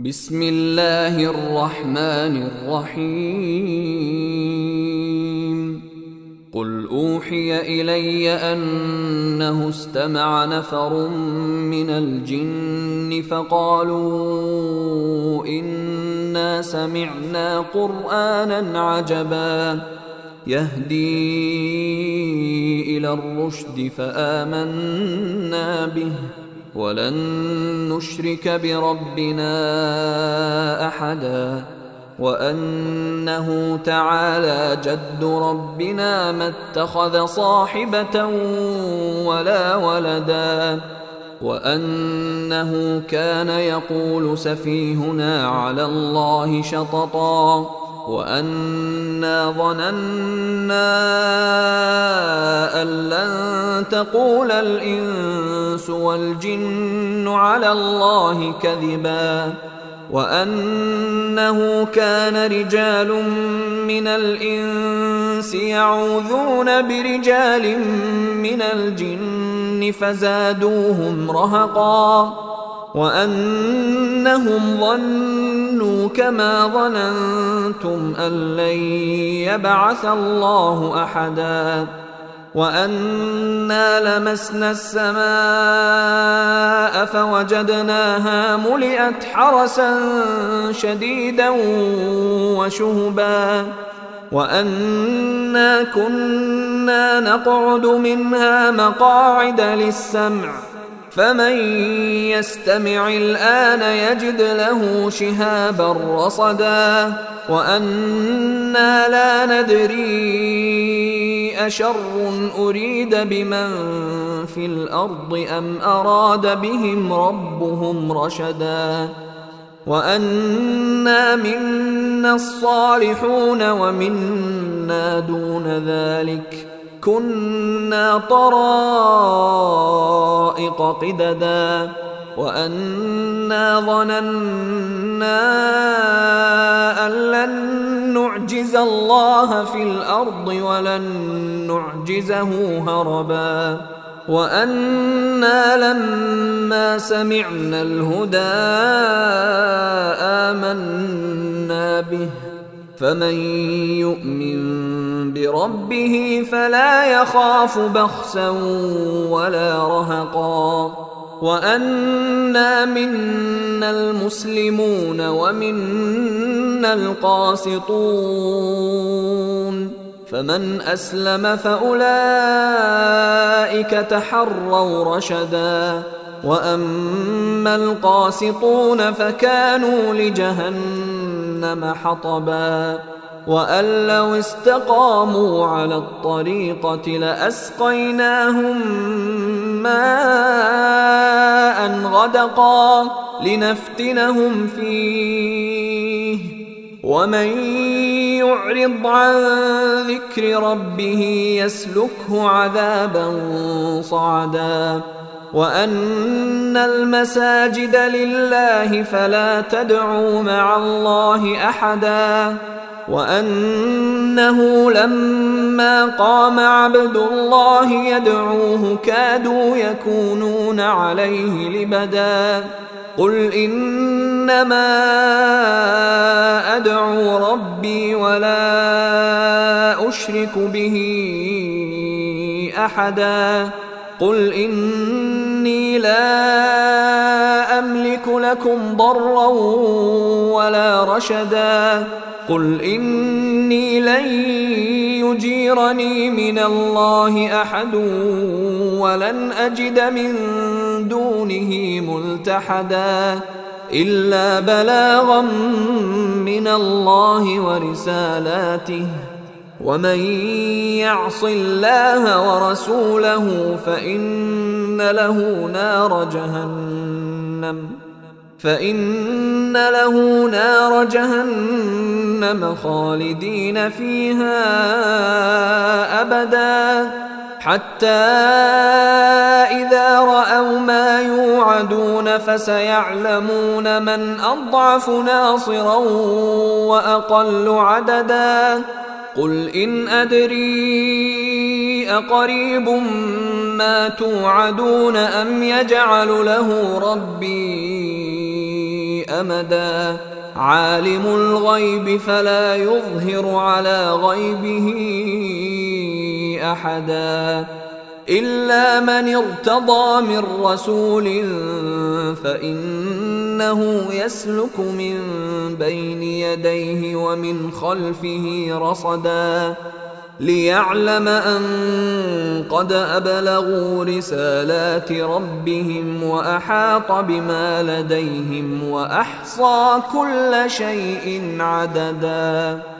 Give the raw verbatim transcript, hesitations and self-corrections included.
بسم الله الرحمن الرحيم قل أوحي إلي أنه استمع نفر من الجن فقالوا إنا سمعنا قرآنا عجبا يهدي إلى الرشد فآمنا به ولن نشرك بربنا أحدا وأنه تعالى جد ربنا ما اتخذ صاحبة ولا ولدا وأنه كان يقول سفيهنا على الله شططا وأنا ظننا أن لن تقول الإنس والجن على الله كذبا وأنه كان رجال من الإنس يعوذون برجال من الجن فزادوهم رهقا وأنهم ظنوا كما ظننتم أن لن يبعث الله أحدا وأنا لمسنا السماء فوجدناها ملئت حرسا شديدا وشهبا وأنا كنا نقعد منها مقاعد للسمع فمن يستمع الآن يجد له شهابا رصدا وأنا لا ندري أشر أريد بمن في الأرض أم أراد بهم ربهم رشدا وأنا منا الصالحون ومنا دون ذلك كنا طرائق قددا وأنا ظننا أن لن نعجز الله في الأرض ولن نعجزه هربا وأنا لما سمعنا الهدى آمنا به فمن يؤمن بربه فلا يخاف بخسا ولا رهقا وأنا منا المسلمون ومنا القاسطون فمن أسلم فأولئك تحروا رشدا وأما القاسطون فكانوا لجهنم حطبا وأن لو استقاموا على الطريقة لأسقيناهم ماء غدقا لنفتنهم فيه ومن يعرض عن ذكر ربه يسلكه عذابا صعدا وأن المساجد لله فلا تدعوا مع الله أحدا وأنه لما قام عبد الله يدعوه كادوا يكونون عليه لبدا قل إنما أدعو ربي ولا أشرك به أحدا قل إني لا أملك لكم ضرا ولا رشدا قل إني لن يجيرني من الله أحد ولن أجد من دونه ملتحدا إلا بلاغا من الله ورسالاته ومن يعص الله ورسوله فإن له نار جهنم فإن له نار جهنم خالدين فيها أبدا حتى إذا رأوا ما يوعدون فسيعلمون من أضعف ناصرا وأقل عددا قل إن أدري أقريب ما توعدون أم يجعل له ربي أمدا عالم الغيب فلا يظهر على غيبه أحدا إلا من ارتضى من رسول فإنه يسلك من بين يديه ومن خلفه رصدا ليعلم أن قد أبلغوا رسالات ربهم وأحاط بما لديهم وأحصى كل شيء عددا.